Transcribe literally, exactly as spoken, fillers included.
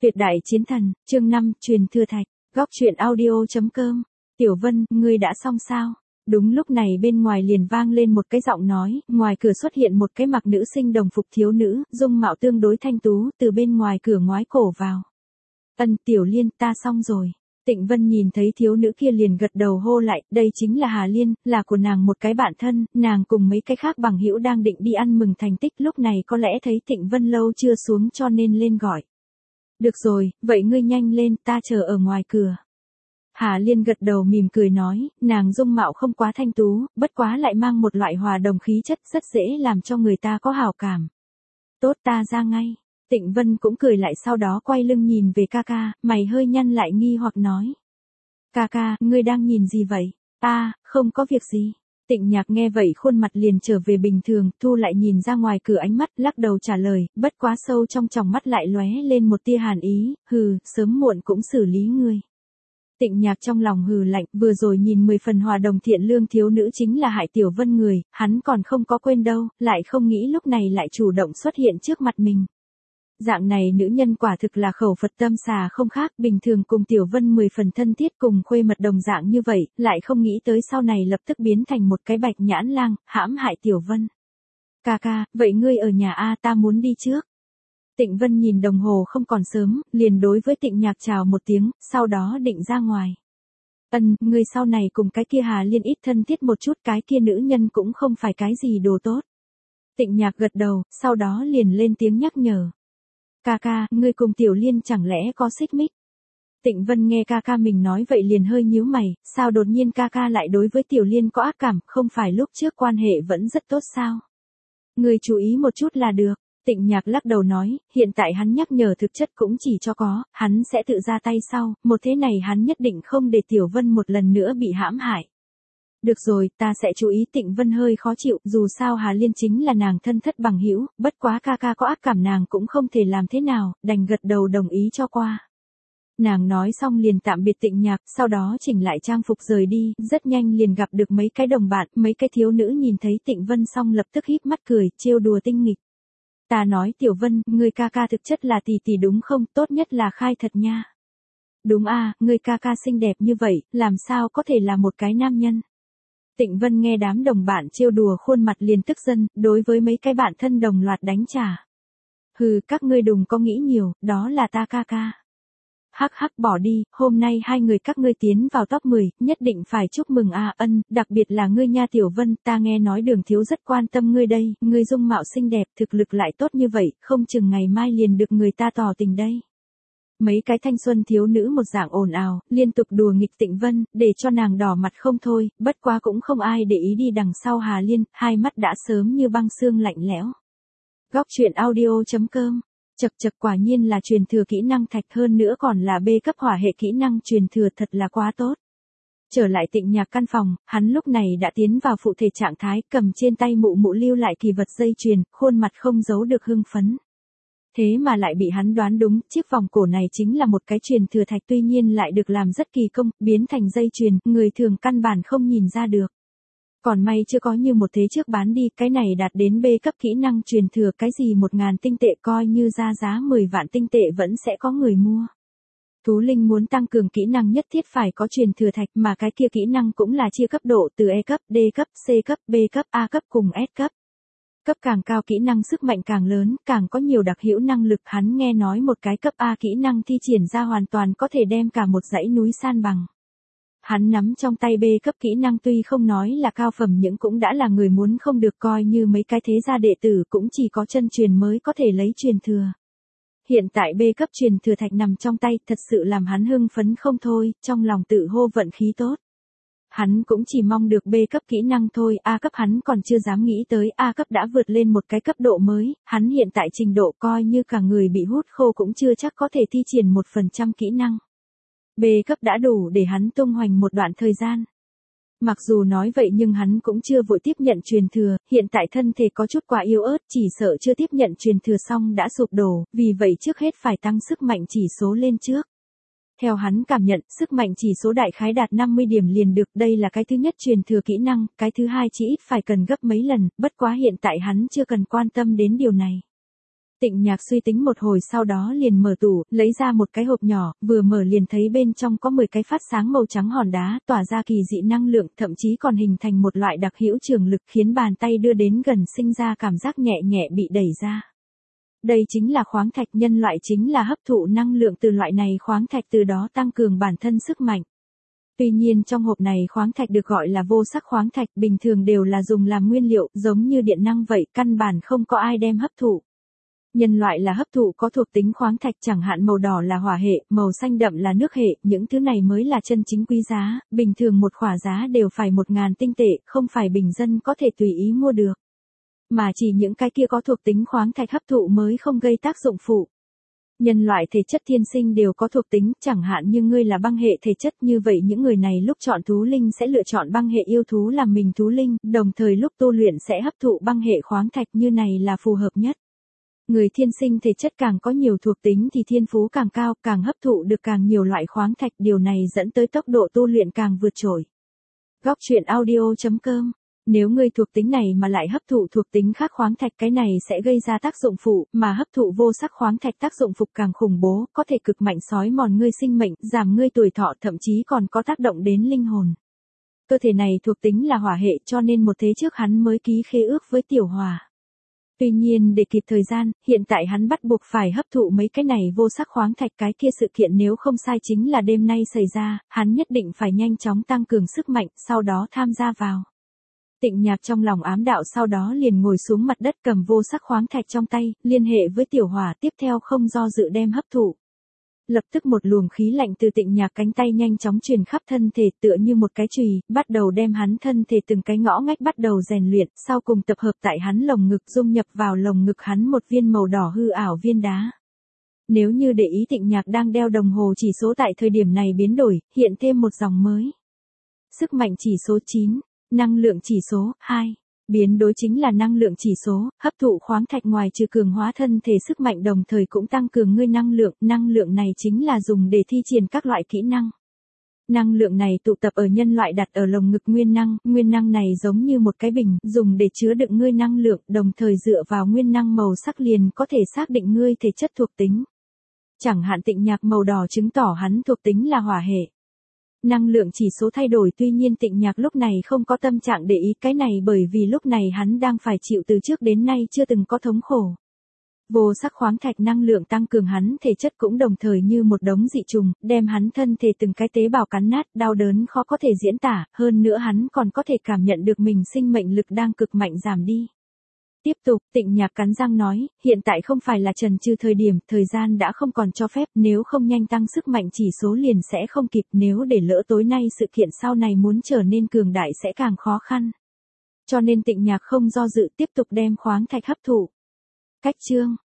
Tuyệt đại chiến thần, chương năm, truyền thừa thạch, góc truyện audio.com. Tiểu Vân, ngươi đã xong sao? Đúng lúc này bên ngoài liền vang lên một cái giọng nói, ngoài cửa xuất hiện một cái mặc nữ sinh đồng phục thiếu nữ, dung mạo tương đối thanh tú, từ bên ngoài cửa ngoái cổ vào. Ân, Tiểu Liên, ta xong rồi. Tịnh Vân nhìn thấy thiếu nữ kia liền gật đầu hô lại, đây chính là Hà Liên, là của nàng một cái bạn thân, nàng cùng mấy cái khác bằng hữu đang định đi ăn mừng thành tích, lúc này có lẽ thấy Tịnh Vân lâu chưa xuống cho nên lên gọi. Được rồi, vậy ngươi nhanh lên, ta chờ ở ngoài cửa. Hà Liên gật đầu mỉm cười nói, nàng dung mạo không quá thanh tú, bất quá lại mang một loại hòa đồng khí chất rất dễ làm cho người ta có hảo cảm. Tốt, ta ra ngay. Tịnh Vân cũng cười lại, sau đó quay lưng nhìn về ca ca, mày hơi nhăn lại nghi hoặc nói. Ca ca, ngươi đang nhìn gì vậy? À, không có việc gì. Tịnh Nhạc nghe vậy khuôn mặt liền trở về bình thường, thu lại nhìn ra ngoài cửa ánh mắt, lắc đầu trả lời, bất quá sâu trong tròng mắt lại lóe lên một tia hàn ý, hừ, sớm muộn cũng xử lý ngươi. Tịnh Nhạc trong lòng hừ lạnh, vừa rồi nhìn mười phần hòa đồng thiện lương thiếu nữ chính là hại Tiểu Vân người, hắn còn không có quên đâu, lại không nghĩ lúc này lại chủ động xuất hiện trước mặt mình. Dạng này nữ nhân quả thực là khẩu Phật tâm xà không khác, bình thường cùng Tiểu Vân mười phần thân thiết cùng khuê mật đồng dạng như vậy, lại không nghĩ tới sau này lập tức biến thành một cái bạch nhãn lang, hãm hại Tiểu Vân. Ca ca, vậy ngươi ở nhà a, ta muốn đi trước. Tịnh Vân nhìn đồng hồ không còn sớm, liền đối với Tịnh Nhạc chào một tiếng, sau đó định ra ngoài. Ân, ngươi sau này cùng cái kia Hà Liên ít thân thiết một chút, cái kia nữ nhân cũng không phải cái gì đồ tốt. Tịnh Nhạc gật đầu, sau đó liền lên tiếng nhắc nhở. Ca ca, ngươi cùng Tiểu Liên chẳng lẽ có xích mích? Tịnh Vân nghe ca ca mình nói vậy liền hơi nhíu mày, sao đột nhiên ca ca lại đối với Tiểu Liên có ác cảm, không phải lúc trước quan hệ vẫn rất tốt sao? Ngươi chú ý một chút là được. Tịnh Nhạc lắc đầu nói, hiện tại hắn nhắc nhở thực chất cũng chỉ cho có, hắn sẽ tự ra tay sau, một thế này hắn nhất định không để Tiểu Vân một lần nữa bị hãm hại. Được rồi, ta sẽ chú ý. Tịnh Vân hơi khó chịu, dù sao Hà Liên chính là nàng thân thất bằng hữu, bất quá ca ca có ác cảm nàng cũng không thể làm thế nào, đành gật đầu đồng ý cho qua. Nàng nói xong liền tạm biệt Tịnh Nhạc, sau đó chỉnh lại trang phục rời đi, rất nhanh liền gặp được mấy cái đồng bạn, mấy cái thiếu nữ nhìn thấy Tịnh Vân xong lập tức híp mắt cười, trêu đùa tinh nghịch. Ta nói Tiểu Vân, người ca ca thực chất là tỷ tỷ đúng không, tốt nhất là khai thật nha. Đúng à, người ca ca xinh đẹp như vậy, làm sao có thể là một cái nam nhân. Tịnh Vân nghe đám đồng bạn trêu đùa khuôn mặt liền tức giận, đối với mấy cái bạn thân đồng loạt đánh trả. Hừ, các ngươi đừng có nghĩ nhiều, đó là ta ca ca. Hắc hắc bỏ đi, hôm nay hai người các ngươi tiến vào top mười, nhất định phải chúc mừng a. Ân, đặc biệt là ngươi nha Tiểu Vân, ta nghe nói Đường thiếu rất quan tâm ngươi đây, ngươi dung mạo xinh đẹp, thực lực lại tốt như vậy, không chừng ngày mai liền được người ta tỏ tình đây. Mấy cái thanh xuân thiếu nữ một dạng ồn ào, liên tục đùa nghịch Tịnh Vân, để cho nàng đỏ mặt không thôi, bất quá cũng không ai để ý đi đằng sau Hà Liên, hai mắt đã sớm như băng xương lạnh lẽo. Góc truyện audio.com. Chật chật, quả nhiên là truyền thừa kỹ năng thạch, hơn nữa còn là B cấp hỏa hệ kỹ năng truyền thừa, thật là quá tốt. Trở lại Tịnh Nhạc căn phòng, hắn lúc này đã tiến vào phụ thể trạng thái, cầm trên tay mụ mụ lưu lại kỳ vật dây chuyền, khuôn mặt không giấu được hưng phấn. Thế mà lại bị hắn đoán đúng, chiếc vòng cổ này chính là một cái truyền thừa thạch, tuy nhiên lại được làm rất kỳ công, biến thành dây chuyền, người thường căn bản không nhìn ra được. Còn may chưa có như một thế trước bán đi, cái này đạt đến B cấp kỹ năng truyền thừa, cái gì một ngàn tinh tệ coi như ra giá mười vạn tinh tệ vẫn sẽ có người mua. Thú Linh muốn tăng cường kỹ năng nhất thiết phải có truyền thừa thạch, mà cái kia kỹ năng cũng là chia cấp độ từ E cấp, D cấp, C cấp, B cấp, A cấp cùng S cấp. Cấp càng cao kỹ năng sức mạnh càng lớn, càng có nhiều đặc hữu năng lực, hắn nghe nói một cái cấp A kỹ năng thi triển ra hoàn toàn có thể đem cả một dãy núi san bằng. Hắn nắm trong tay B cấp kỹ năng tuy không nói là cao phẩm nhưng cũng đã là người muốn không được, coi như mấy cái thế gia đệ tử cũng chỉ có chân truyền mới có thể lấy truyền thừa. Hiện tại B cấp truyền thừa thạch nằm trong tay, thật sự làm hắn hưng phấn không thôi, trong lòng tự hô vận khí tốt. Hắn cũng chỉ mong được B cấp kỹ năng thôi, A cấp hắn còn chưa dám nghĩ tới, A cấp đã vượt lên một cái cấp độ mới, hắn hiện tại trình độ coi như cả người bị hút khô cũng chưa chắc có thể thi triển một phần trăm kỹ năng. B cấp đã đủ để hắn tung hoành một đoạn thời gian. Mặc dù nói vậy nhưng hắn cũng chưa vội tiếp nhận truyền thừa, hiện tại thân thể có chút quá yếu ớt, chỉ sợ chưa tiếp nhận truyền thừa xong đã sụp đổ, vì vậy trước hết phải tăng sức mạnh chỉ số lên trước. Theo hắn cảm nhận, sức mạnh chỉ số đại khái đạt năm mươi điểm liền được, đây là cái thứ nhất truyền thừa kỹ năng, cái thứ hai chỉ ít phải cần gấp mấy lần, bất quá hiện tại hắn chưa cần quan tâm đến điều này. Tịnh Nhạc suy tính một hồi sau đó liền mở tủ, lấy ra một cái hộp nhỏ, vừa mở liền thấy bên trong có mười cái phát sáng màu trắng hòn đá, tỏa ra kỳ dị năng lượng, thậm chí còn hình thành một loại đặc hữu trường lực khiến bàn tay đưa đến gần sinh ra cảm giác nhẹ nhẹ bị đẩy ra. Đây chính là khoáng thạch, nhân loại chính là hấp thụ năng lượng từ loại này khoáng thạch, từ đó tăng cường bản thân sức mạnh. Tuy nhiên trong hộp này khoáng thạch được gọi là vô sắc khoáng thạch, bình thường đều là dùng làm nguyên liệu, giống như điện năng vậy, căn bản không có ai đem hấp thụ. Nhân loại là hấp thụ có thuộc tính khoáng thạch, chẳng hạn màu đỏ là hỏa hệ, màu xanh đậm là nước hệ, những thứ này mới là chân chính quý giá, bình thường một khỏa giá đều phải một ngàn tinh tệ, không phải bình dân có thể tùy ý mua được. Mà chỉ những cái kia có thuộc tính khoáng thạch hấp thụ mới không gây tác dụng phụ. Nhân loại thể chất thiên sinh đều có thuộc tính, chẳng hạn như ngươi là băng hệ thể chất, như vậy những người này lúc chọn thú linh sẽ lựa chọn băng hệ yêu thú làm mình thú linh, đồng thời lúc tu luyện sẽ hấp thụ băng hệ khoáng thạch, như này là phù hợp nhất. Người thiên sinh thể chất càng có nhiều thuộc tính thì thiên phú càng cao, càng hấp thụ được càng nhiều loại khoáng thạch, điều này dẫn tới tốc độ tu luyện càng vượt trội. Góc truyện audio chấm com. Nếu ngươi thuộc tính này mà lại hấp thụ thuộc tính khác khoáng thạch, cái này sẽ gây ra tác dụng phụ, mà hấp thụ vô sắc khoáng thạch tác dụng phụ càng khủng bố, có thể cực mạnh xói mòn ngươi sinh mệnh, giảm ngươi tuổi thọ, thậm chí còn có tác động đến linh hồn. Cơ thể này thuộc tính là hỏa hệ, cho nên một thế trước hắn mới ký khế ước với Tiểu Hòa. Tuy nhiên để kịp thời gian, hiện tại hắn bắt buộc phải hấp thụ mấy cái này vô sắc khoáng thạch, cái kia sự kiện nếu không sai chính là đêm nay xảy ra, hắn nhất định phải nhanh chóng tăng cường sức mạnh, sau đó tham gia vào. Tịnh Nhạc trong lòng ám đạo, sau đó liền ngồi xuống mặt đất cầm vô sắc khoáng thạch trong tay, liên hệ với Tiểu Hòa, tiếp theo không do dự đem hấp thụ. Lập tức một luồng khí lạnh từ Tịnh Nhạc cánh tay nhanh chóng truyền khắp thân thể, tựa như một cái chùy, bắt đầu đem hắn thân thể từng cái ngõ ngách bắt đầu rèn luyện, sau cùng tập hợp tại hắn lồng ngực, dung nhập vào lồng ngực hắn một viên màu đỏ hư ảo viên đá. Nếu như để ý, Tịnh Nhạc đang đeo đồng hồ chỉ số tại thời điểm này biến đổi, hiện thêm một dòng mới. Sức mạnh chỉ số chín, năng lượng chỉ số hai. Biến đối chính là năng lượng chỉ số, hấp thụ khoáng thạch ngoài trừ cường hóa thân thể sức mạnh đồng thời cũng tăng cường ngươi năng lượng, năng lượng này chính là dùng để thi triển các loại kỹ năng. Năng lượng này tụ tập ở nhân loại đặt ở lồng ngực nguyên năng, nguyên năng này giống như một cái bình, dùng để chứa đựng ngươi năng lượng, đồng thời dựa vào nguyên năng màu sắc liền có thể xác định ngươi thể chất thuộc tính. Chẳng hạn Tịnh Nhạc màu đỏ chứng tỏ hắn thuộc tính là hỏa hệ. Năng lượng chỉ số thay đổi, tuy nhiên Tịnh Nhạc lúc này không có tâm trạng để ý cái này, bởi vì lúc này hắn đang phải chịu từ trước đến nay chưa từng có thống khổ. Vô sắc khoáng thạch năng lượng tăng cường hắn thể chất, cũng đồng thời như một đống dị trùng, đem hắn thân thể từng cái tế bào cắn nát, đau đớn khó có thể diễn tả, hơn nữa hắn còn có thể cảm nhận được mình sinh mệnh lực đang cực mạnh giảm đi. Tiếp tục, Tịnh Nhạc cắn răng nói, hiện tại không phải là chần chừ thời điểm, thời gian đã không còn cho phép, nếu không nhanh tăng sức mạnh chỉ số liền sẽ không kịp, nếu để lỡ tối nay sự kiện sau này muốn trở nên cường đại sẽ càng khó khăn. Cho nên Tịnh Nhạc không do dự, tiếp tục đem khoáng thạch hấp thụ. Cách chương